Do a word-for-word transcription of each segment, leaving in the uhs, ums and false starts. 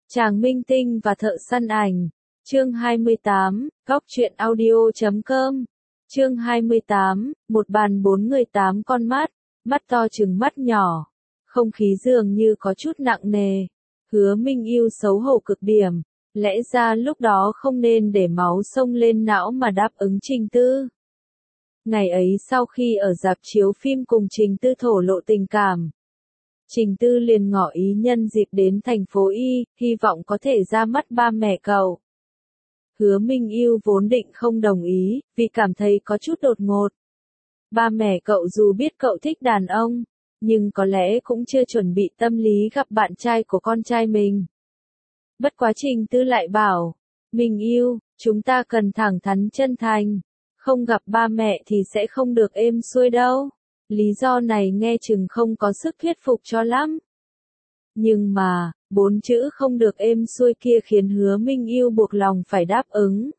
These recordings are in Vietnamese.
Tràng Minh Tinh và Thợ Săn Ảnh. Chương hai mươi tám, góc truyện audio chấm com. Chương hai mươi tám, một bàn bốn người tám con mắt, mắt to chừng mắt nhỏ. Không khí dường như có chút nặng nề. Hứa Minh Yêu xấu hổ cực điểm, lẽ ra lúc đó không nên để máu xông lên não mà đáp ứng Trình Tư. Ngày ấy sau khi ở rạp chiếu phim cùng Trình Tư thổ lộ tình cảm, Trình Tư liền ngỏ ý nhân dịp đến thành phố Y, hy vọng có thể ra mắt ba mẹ cậu. Hứa Minh Yêu vốn định không đồng ý, vì cảm thấy có chút đột ngột. Ba mẹ cậu dù biết cậu thích đàn ông, nhưng có lẽ cũng chưa chuẩn bị tâm lý gặp bạn trai của con trai mình. Bất quá Trình Tư lại bảo, Minh Yêu, chúng ta cần thẳng thắn chân thành, không gặp ba mẹ thì sẽ không được êm xuôi đâu. Lý do này nghe chừng không có sức thuyết phục cho lắm. Nhưng mà, bốn chữ không được êm xuôi kia khiến Hứa Minh Yêu buộc lòng phải đáp ứng.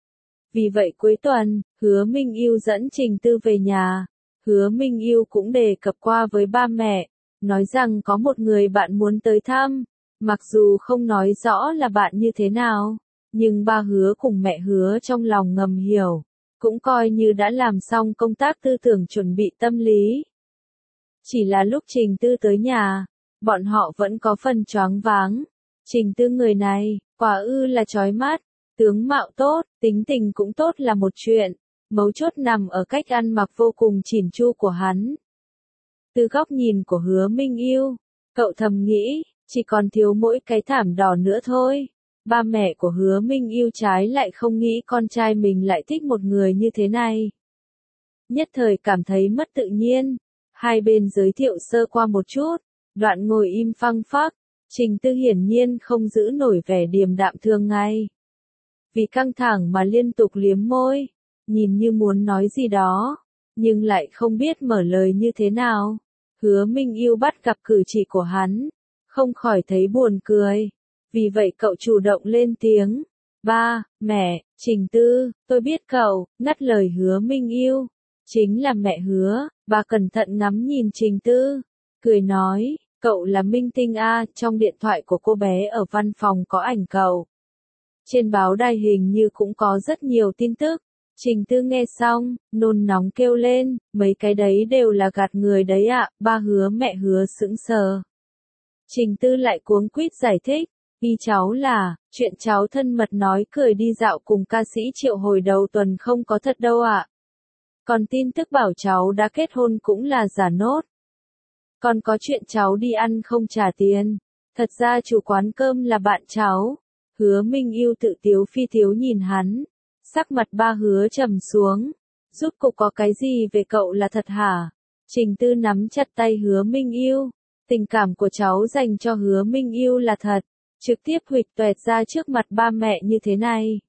Vì vậy cuối tuần, Hứa Minh Yêu dẫn Trình Tư về nhà. Hứa Minh Yêu cũng đề cập qua với ba mẹ, nói rằng có một người bạn muốn tới thăm. Mặc dù không nói rõ là bạn như thế nào, nhưng ba Hứa cùng mẹ Hứa trong lòng ngầm hiểu. Cũng coi như đã làm xong công tác tư tưởng chuẩn bị tâm lý. Chỉ là lúc Trình Tư tới nhà, bọn họ vẫn có phần choáng váng. Trình Tư người này, quả ư là chói mắt, tướng mạo tốt, tính tình cũng tốt là một chuyện, mấu chốt nằm ở cách ăn mặc vô cùng chỉn chu của hắn. Từ góc nhìn của Hứa Minh Yêu, cậu thầm nghĩ, chỉ còn thiếu mỗi cái thảm đỏ nữa thôi. Ba mẹ của Hứa Minh Yêu trái lại không nghĩ con trai mình lại thích một người như thế này. Nhất thời cảm thấy mất tự nhiên, hai bên giới thiệu sơ qua một chút, đoạn ngồi im phăng phắc, Trình Tư hiển nhiên không giữ nổi vẻ điềm đạm thường ngày. Vì căng thẳng mà liên tục liếm môi, nhìn như muốn nói gì đó, nhưng lại không biết mở lời như thế nào. Hứa Minh Yêu bắt gặp cử chỉ của hắn, không khỏi thấy buồn cười. Vì vậy cậu chủ động lên tiếng, ba, mẹ, Trình Tư, tôi biết cậu, ngắt lời Hứa Minh Yêu, chính là mẹ Hứa. Bà cẩn thận ngắm nhìn Trình Tư, cười nói, cậu là Minh Tinh a, trong điện thoại của cô bé ở văn phòng có ảnh cậu. Trên báo đài hình như cũng có rất nhiều tin tức. Trình Tư nghe xong, nôn nóng kêu lên, mấy cái đấy đều là gạt người đấy ạ. Ba Hứa mẹ Hứa sững sờ. Trình Tư lại cuống quýt giải thích. Ý cháu là, chuyện cháu thân mật nói cười đi dạo cùng ca sĩ Triệu hồi đầu tuần không có thật đâu ạ. Còn tin tức bảo cháu đã kết hôn cũng là giả nốt. Còn có chuyện cháu đi ăn không trả tiền. Thật ra chủ quán cơm là bạn cháu. Hứa Minh Yêu tự tiếu phi tiếu nhìn hắn. Sắc mặt ba Hứa trầm xuống. Rốt cuộc có cái gì về cậu là thật hả? Trình Tư nắm chặt tay Hứa Minh Yêu. Tình cảm của cháu dành cho Hứa Minh Yêu là thật. Trực tiếp huỵch toẹt ra trước mặt ba mẹ như thế này.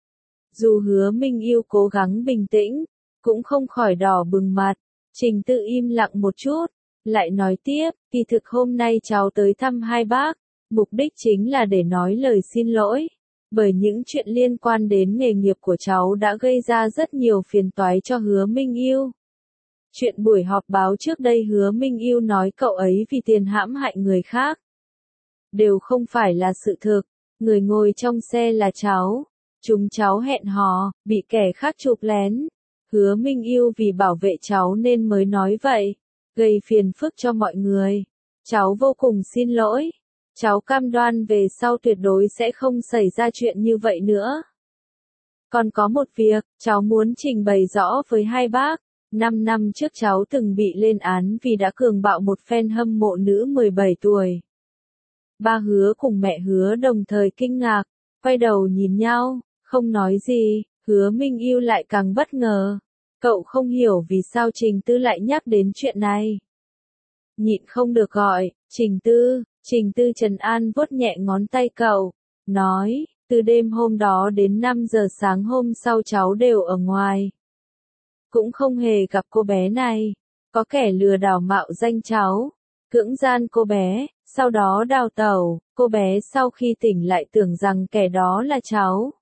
Dù Hứa Minh Yêu cố gắng bình tĩnh, cũng không khỏi đỏ bừng mặt. Trình Tư im lặng một chút, lại nói tiếp, kỳ thực hôm nay cháu tới thăm hai bác, mục đích chính là để nói lời xin lỗi. Bởi những chuyện liên quan đến nghề nghiệp của cháu đã gây ra rất nhiều phiền toái cho Hứa Minh Yêu. Chuyện buổi họp báo trước đây Hứa Minh Yêu nói cậu ấy vì tiền hãm hại người khác. Đều không phải là sự thực, người ngồi trong xe là cháu, chúng cháu hẹn hò, bị kẻ khác chụp lén. Hứa Minh Yêu vì bảo vệ cháu nên mới nói vậy, gây phiền phức cho mọi người. Cháu vô cùng xin lỗi, cháu cam đoan về sau tuyệt đối sẽ không xảy ra chuyện như vậy nữa. Còn có một việc, cháu muốn trình bày rõ với hai bác. Năm năm trước cháu từng bị lên án vì đã cường bạo một fan hâm mộ nữ mười bảy tuổi. Ba Hứa cùng mẹ Hứa đồng thời kinh ngạc, quay đầu nhìn nhau, không nói gì. Hứa Minh Yêu lại càng bất ngờ. Cậu không hiểu vì sao Trình Tư lại nhắc đến chuyện này. Nhịn không được gọi, Trình Tư, Trình Tư trấn an vuốt nhẹ ngón tay cậu, nói, từ đêm hôm đó đến năm giờ sáng hôm sau cháu đều ở ngoài. Cũng không hề gặp cô bé này, có kẻ lừa đảo mạo danh cháu, cưỡng gian cô bé. Sau đó đào tẩu, cô bé sau khi tỉnh lại tưởng rằng kẻ đó là cháu.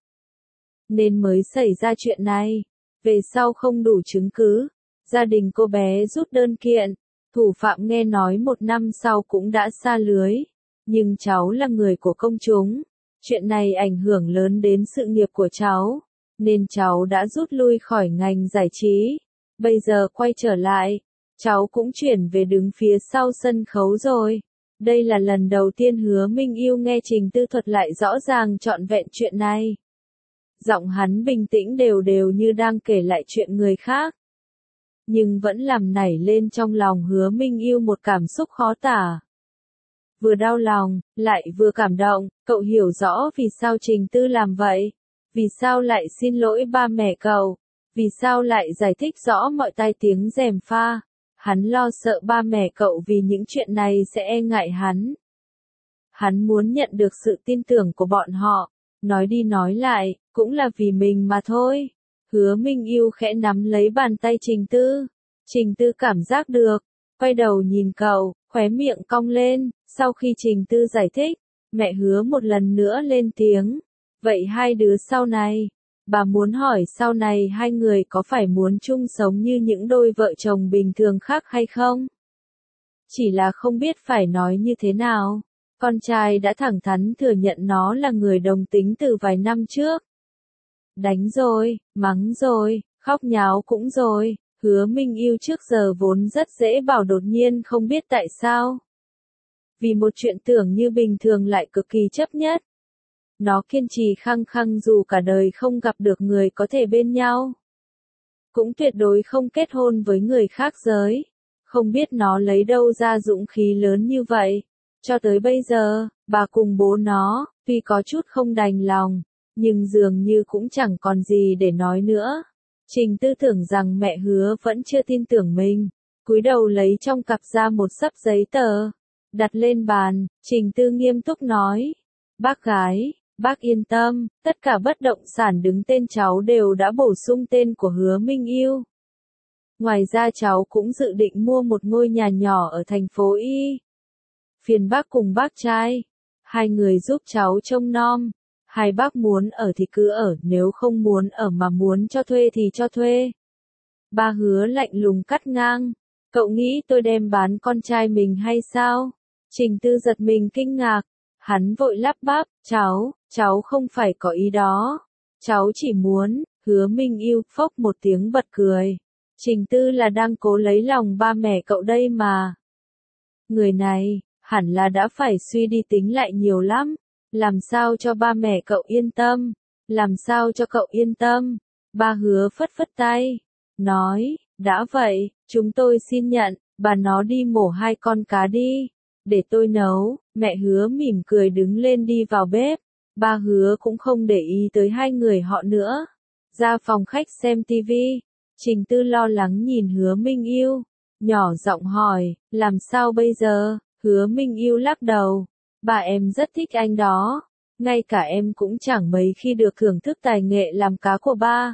Nên mới xảy ra chuyện này. Về sau không đủ chứng cứ, gia đình cô bé rút đơn kiện. Thủ phạm nghe nói một năm sau cũng đã sa lưới. Nhưng cháu là người của công chúng. Chuyện này ảnh hưởng lớn đến sự nghiệp của cháu. Nên cháu đã rút lui khỏi ngành giải trí. Bây giờ quay trở lại. Cháu cũng chuyển về đứng phía sau sân khấu rồi. Đây là lần đầu tiên Hứa Minh Yêu nghe Trình Tư thuật lại rõ ràng trọn vẹn chuyện này. Giọng hắn bình tĩnh đều đều như đang kể lại chuyện người khác. Nhưng vẫn làm nảy lên trong lòng Hứa Minh Yêu một cảm xúc khó tả. Vừa đau lòng, lại vừa cảm động, cậu hiểu rõ vì sao Trình Tư làm vậy. Vì sao lại xin lỗi ba mẹ cậu. Vì sao lại giải thích rõ mọi tai tiếng gièm pha. Hắn lo sợ ba mẹ cậu vì những chuyện này sẽ e ngại hắn. Hắn muốn nhận được sự tin tưởng của bọn họ. Nói đi nói lại, cũng là vì mình mà thôi. Hứa Minh Yêu khẽ nắm lấy bàn tay Trình Tư. Trình Tư cảm giác được, quay đầu nhìn cậu, khóe miệng cong lên. Sau khi Trình Tư giải thích, mẹ Hứa một lần nữa lên tiếng. Vậy hai đứa sau này, bà muốn hỏi sau này hai người có phải muốn chung sống như những đôi vợ chồng bình thường khác hay không? Chỉ là không biết phải nói như thế nào. Con trai đã thẳng thắn thừa nhận nó là người đồng tính từ vài năm trước. Đánh rồi, mắng rồi, khóc nháo cũng rồi. Hứa Minh Yêu trước giờ vốn rất dễ bảo đột nhiên không biết tại sao. Vì một chuyện tưởng như bình thường lại cực kỳ chấp nhất. Nó kiên trì khăng khăng dù cả đời không gặp được người có thể bên nhau. Cũng tuyệt đối không kết hôn với người khác giới. Không biết nó lấy đâu ra dũng khí lớn như vậy. Cho tới bây giờ, bà cùng bố nó, tuy có chút không đành lòng, nhưng dường như cũng chẳng còn gì để nói nữa. Trình Tư tưởng rằng mẹ Hứa vẫn chưa tin tưởng mình. Cúi đầu lấy trong cặp ra một xấp giấy tờ. Đặt lên bàn, Trình Tư nghiêm túc nói. Bác gái, bác yên tâm, tất cả bất động sản đứng tên cháu đều đã bổ sung tên của Hứa Minh Yêu. Ngoài ra cháu cũng dự định mua một ngôi nhà nhỏ ở thành phố Y. Phiền bác cùng bác trai. Hai người giúp cháu trông nom. Hai bác muốn ở thì cứ ở, nếu không muốn ở mà muốn cho thuê thì cho thuê. Ba Hứa lạnh lùng cắt ngang. Cậu nghĩ tôi đem bán con trai mình hay sao? Trình Tư giật mình kinh ngạc. Hắn vội lắp bắp, cháu, cháu không phải có ý đó. Cháu chỉ muốn, Hứa Minh Yêu phốc một tiếng bật cười. Trình Tư là đang cố lấy lòng ba mẹ cậu đây mà. Người này, hẳn là đã phải suy đi tính lại nhiều lắm. Làm sao cho ba mẹ cậu yên tâm? Làm sao cho cậu yên tâm? Ba Hứa phất phất tay. Nói, đã vậy, chúng tôi xin nhận, bà nó đi mổ hai con cá đi. Để tôi nấu. Mẹ Hứa mỉm cười đứng lên đi vào bếp. Ba Hứa cũng không để ý tới hai người họ nữa. Ra phòng khách xem tivi. Trình Tư lo lắng nhìn Hứa Minh Yêu. Nhỏ giọng hỏi, làm sao bây giờ? Hứa Minh Yêu lắc đầu. Bà em rất thích anh đó. Ngay cả em cũng chẳng mấy khi được thưởng thức tài nghệ làm cá của ba.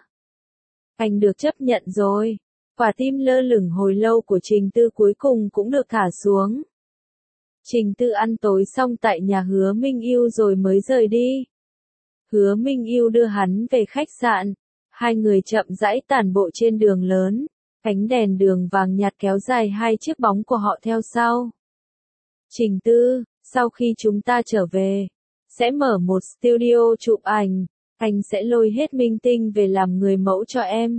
Anh được chấp nhận rồi. Quả tim lơ lửng hồi lâu của Trình Tư cuối cùng cũng được thả xuống. Trình Tư ăn tối xong tại nhà Hứa Minh Yêu rồi mới rời đi. Hứa Minh Yêu đưa hắn về khách sạn. Hai người chậm rãi tản bộ trên đường lớn. Ánh đèn đường vàng nhạt kéo dài hai chiếc bóng của họ theo sau. Trình Tư, sau khi chúng ta trở về, sẽ mở một studio chụp ảnh. Anh sẽ lôi hết minh tinh về làm người mẫu cho em.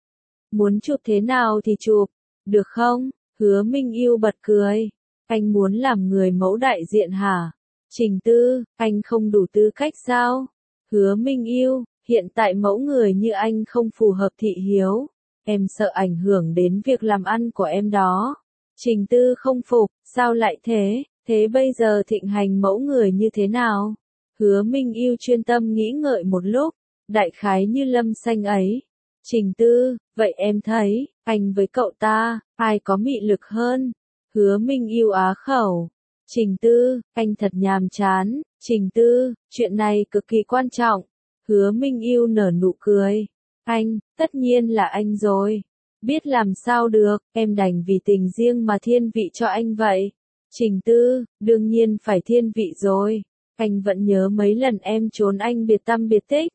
Muốn chụp thế nào thì chụp, được không? Hứa Minh Yêu bật cười. Anh muốn làm người mẫu đại diện hả? Trình Tư, anh không đủ tư cách sao? Hứa Minh Yêu, hiện tại mẫu người như anh không phù hợp thị hiếu. Em sợ ảnh hưởng đến việc làm ăn của em đó. Trình Tư không phục, sao lại thế? Thế bây giờ thịnh hành mẫu người như thế nào? Hứa Minh Yêu chuyên tâm nghĩ ngợi một lúc, đại khái như Lâm Xanh ấy. Trình Tư, vậy em thấy, anh với cậu ta, ai có mị lực hơn? Hứa Minh Yêu á khẩu. Trình Tư, anh thật nhàm chán. Trình Tư, chuyện này cực kỳ quan trọng. Hứa Minh Yêu nở nụ cười. Anh, tất nhiên là anh rồi. Biết làm sao được, em đành vì tình riêng mà thiên vị cho anh vậy. Trình Tư, đương nhiên phải thiên vị rồi. Anh vẫn nhớ mấy lần em trốn anh biệt tăm biệt tích.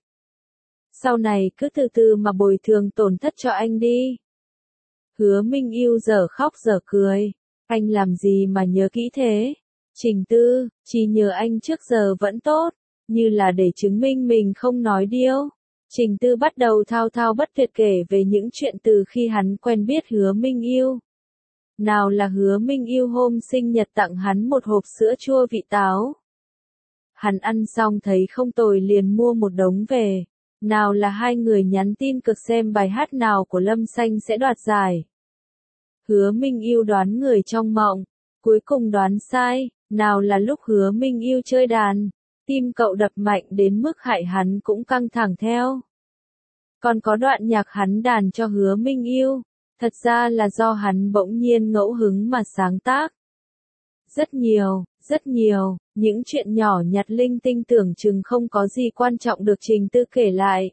Sau này cứ từ từ mà bồi thường tổn thất cho anh đi. Hứa Minh Yêu giờ khóc giờ cười. Anh làm gì mà nhớ kỹ thế? Trình Tư, chỉ nhờ anh trước giờ vẫn tốt, như là để chứng minh mình không nói điêu. Trình Tư bắt đầu thao thao bất tuyệt kể về những chuyện từ khi hắn quen biết Hứa Minh Yêu. Nào là Hứa Minh Yêu hôm sinh nhật tặng hắn một hộp sữa chua vị táo. Hắn ăn xong thấy không tồi liền mua một đống về. Nào là hai người nhắn tin cực xem bài hát nào của Lâm Xanh sẽ đoạt giải. Hứa Minh Yêu đoán người trong mộng, cuối cùng đoán sai. Nào là lúc Hứa Minh Yêu chơi đàn, tim cậu đập mạnh đến mức hại hắn cũng căng thẳng theo. Còn có đoạn nhạc hắn đàn cho Hứa Minh Yêu, thật ra là do hắn bỗng nhiên ngẫu hứng mà sáng tác. Rất nhiều, rất nhiều, những chuyện nhỏ nhặt linh tinh tưởng chừng không có gì quan trọng được Trình Tư kể lại.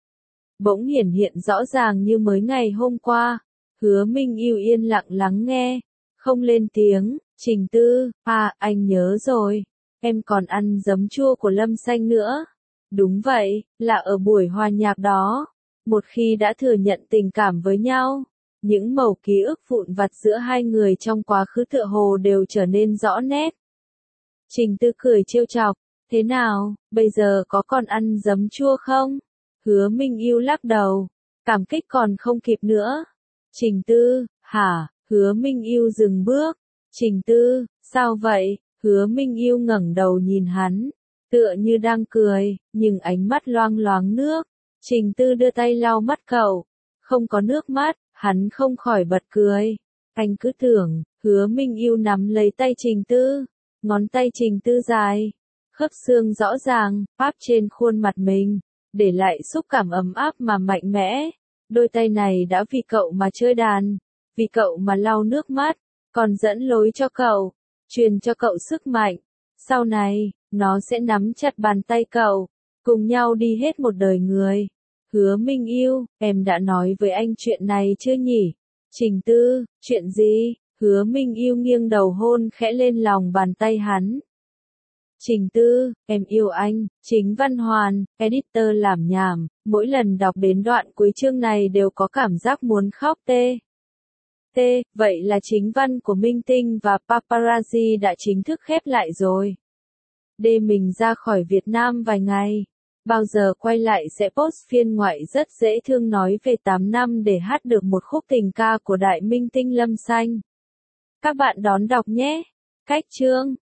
Bỗng hiển hiện rõ ràng như mới ngày hôm qua, Hứa Minh Yêu yên lặng lắng nghe, không lên tiếng. Trình Tư, à, anh nhớ rồi, em còn ăn giấm chua của Lâm Xanh nữa. Đúng vậy, là ở buổi hòa nhạc đó. Một khi đã thừa nhận tình cảm với nhau, những mẩu ký ức vụn vặt giữa hai người trong quá khứ tựa hồ đều trở nên rõ nét. Trình Tư cười trêu chọc, thế nào, bây giờ có còn ăn giấm chua không? Hứa Minh Yêu lắc đầu, cảm kích còn không kịp nữa. Trình Tư, hả? Hứa Minh Yêu dừng bước. Trình Tư, sao vậy? Hứa Minh Yêu ngẩng đầu nhìn hắn, tựa như đang cười, nhưng ánh mắt loang loáng nước. Trình Tư đưa tay lau mắt cậu, không có nước mắt, hắn không khỏi bật cười. Anh cứ tưởng, Hứa Minh Yêu nắm lấy tay Trình Tư, ngón tay Trình Tư dài, khớp xương rõ ràng, áp trên khuôn mặt mình, để lại xúc cảm ấm áp mà mạnh mẽ. Đôi tay này đã vì cậu mà chơi đàn, vì cậu mà lau nước mắt, còn dẫn lối cho cậu, truyền cho cậu sức mạnh. Sau này, nó sẽ nắm chặt bàn tay cậu, cùng nhau đi hết một đời người. Hứa Minh Yêu, em đã nói với anh chuyện này chưa nhỉ? Trình Tư, chuyện gì? Hứa Minh Yêu nghiêng đầu hôn khẽ lên lòng bàn tay hắn. Trình Tư, em yêu anh. Chính Văn Hoàn, editor làm nhảm, mỗi lần đọc đến đoạn cuối chương này đều có cảm giác muốn khóc tê. T, vậy là chính văn của Minh Tinh và Paparazzi đã chính thức khép lại rồi. Đê mình ra khỏi Việt Nam vài ngày. Bao giờ quay lại sẽ post phiên ngoại rất dễ thương nói về tám năm để hát được một khúc tình ca của đại minh tinh Lâm Xanh. Các bạn đón đọc nhé. Cách chương